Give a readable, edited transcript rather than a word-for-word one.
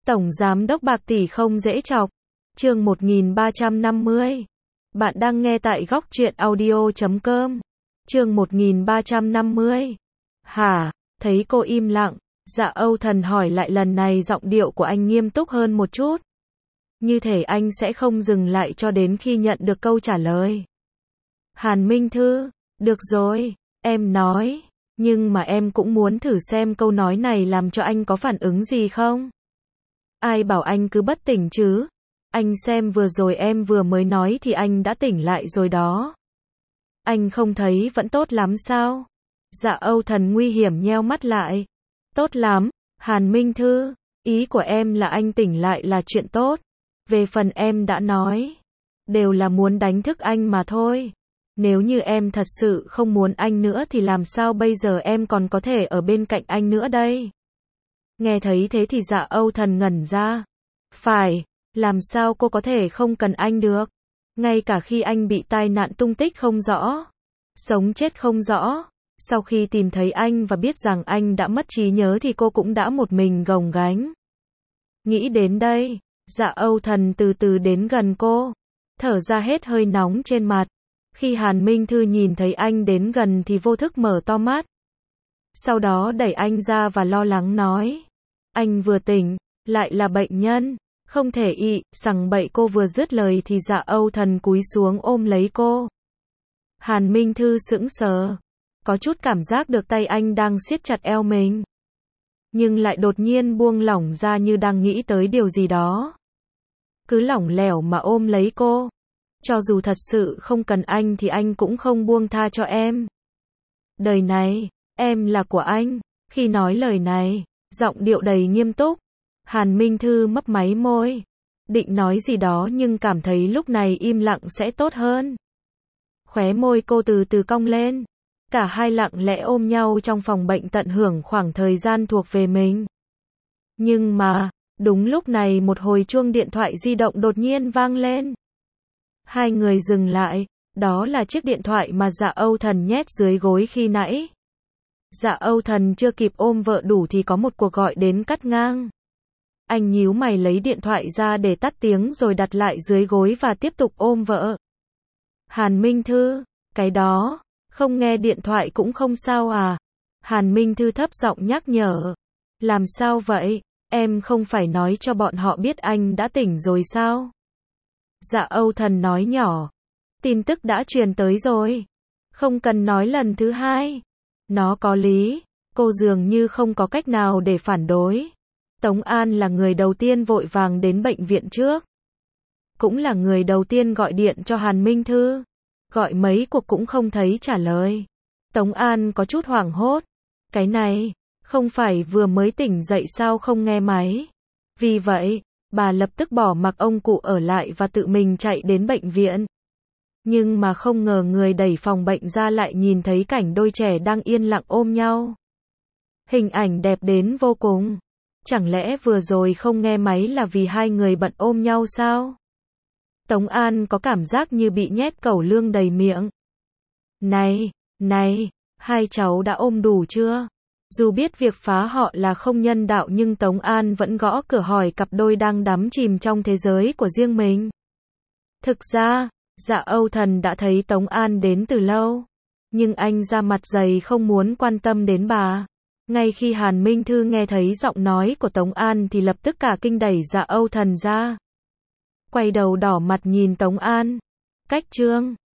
Tổng giám đốc bạc tỷ không dễ chọc. Chương 1350. Bạn đang nghe tại góc truyện audio.com. Chương 1350. Hả? Thấy cô im lặng, Dạ Âu Thần hỏi lại, lần này giọng điệu của anh nghiêm túc hơn một chút. Như thể anh sẽ không dừng lại cho đến khi nhận được câu trả lời. Hàn Minh Thư, được rồi, em nói, nhưng mà em cũng muốn thử xem câu nói này làm cho anh có phản ứng gì không? Ai bảo anh cứ bất tỉnh chứ? Anh xem vừa rồi em vừa mới nói thì anh đã tỉnh lại rồi đó. Anh không thấy vẫn tốt lắm sao? Dạ Âu Thần nguy hiểm nheo mắt lại. Tốt lắm, Hàn Minh Thư, ý của em là anh tỉnh lại là chuyện tốt. Về phần em đã nói, đều là muốn đánh thức anh mà thôi. Nếu như em thật sự không muốn anh nữa thì làm sao bây giờ em còn có thể ở bên cạnh anh nữa đây? Nghe thấy thế thì Dạ Âu Thần ngẩn ra. Phải, làm sao cô có thể không cần anh được? Ngay cả khi anh bị tai nạn tung tích không rõ, sống chết không rõ, sau khi tìm thấy anh và biết rằng anh đã mất trí nhớ thì cô cũng đã một mình gồng gánh. Nghĩ đến đây, Dạ Âu Thần từ từ đến gần cô, thở ra hết hơi nóng trên mặt. Khi Hàn Minh Thư nhìn thấy anh đến gần thì vô thức mở to mắt. Sau đó đẩy anh ra và lo lắng nói. Anh vừa tỉnh, lại là bệnh nhân, không thể sằng bậy. Cô vừa dứt lời thì Dạ Âu Thần cúi xuống ôm lấy cô. Hàn Minh Thư sững sờ, có chút cảm giác được tay anh đang siết chặt eo mình. Nhưng lại đột nhiên buông lỏng ra như đang nghĩ tới điều gì đó. Cứ lỏng lẻo mà ôm lấy cô. Cho dù thật sự không cần anh thì anh cũng không buông tha cho em. Đời này, em là của anh. Khi nói lời này, giọng điệu đầy nghiêm túc. Hàn Minh Thư mấp máy môi, định nói gì đó nhưng cảm thấy lúc này im lặng sẽ tốt hơn. Khóe môi cô từ từ cong lên. Cả hai lặng lẽ ôm nhau trong phòng bệnh tận hưởng khoảng thời gian thuộc về mình. Nhưng mà, đúng lúc này một hồi chuông điện thoại di động đột nhiên vang lên. Hai người dừng lại, đó là chiếc điện thoại mà Dạ Âu Thần nhét dưới gối khi nãy. Dạ Âu Thần chưa kịp ôm vợ đủ thì có một cuộc gọi đến cắt ngang. Anh nhíu mày lấy điện thoại ra để tắt tiếng rồi đặt lại dưới gối và tiếp tục ôm vợ. Hàn Minh Thư, cái đó, không nghe điện thoại cũng không sao à? Hàn Minh Thư thấp giọng nhắc nhở. Làm sao vậy? Em không phải nói cho bọn họ biết anh đã tỉnh rồi sao? Dạ Âu Thần nói nhỏ. Tin tức đã truyền tới rồi. Không cần nói lần thứ hai. Nó có lý. Cô dường như không có cách nào để phản đối. Tống An là người đầu tiên vội vàng đến bệnh viện trước. Cũng là người đầu tiên gọi điện cho Hàn Minh Thư. Gọi mấy cuộc cũng không thấy trả lời. Tống An có chút hoảng hốt. Cái này, không phải vừa mới tỉnh dậy sao không nghe máy. Vì vậy, bà lập tức bỏ mặc ông cụ ở lại và tự mình chạy đến bệnh viện. Nhưng mà không ngờ người đẩy phòng bệnh ra lại nhìn thấy cảnh đôi trẻ đang yên lặng ôm nhau. Hình ảnh đẹp đến vô cùng. Chẳng lẽ vừa rồi không nghe máy là vì hai người bận ôm nhau sao? Tống An có cảm giác như bị nhét cẩu lương đầy miệng. Này, hai cháu đã ôm đủ chưa? Dù biết việc phá họ là không nhân đạo nhưng Tống An vẫn gõ cửa hỏi cặp đôi đang đắm chìm trong thế giới của riêng mình. Thực ra, Dạ Âu Thần đã thấy Tống An đến từ lâu. Nhưng anh ra mặt dày không muốn quan tâm đến bà. Ngay khi Hàn Minh Thư nghe thấy giọng nói của Tống An thì lập tức cả kinh đẩy Dạ Âu Thần ra. Quay đầu đỏ mặt nhìn Tống An. Cách chương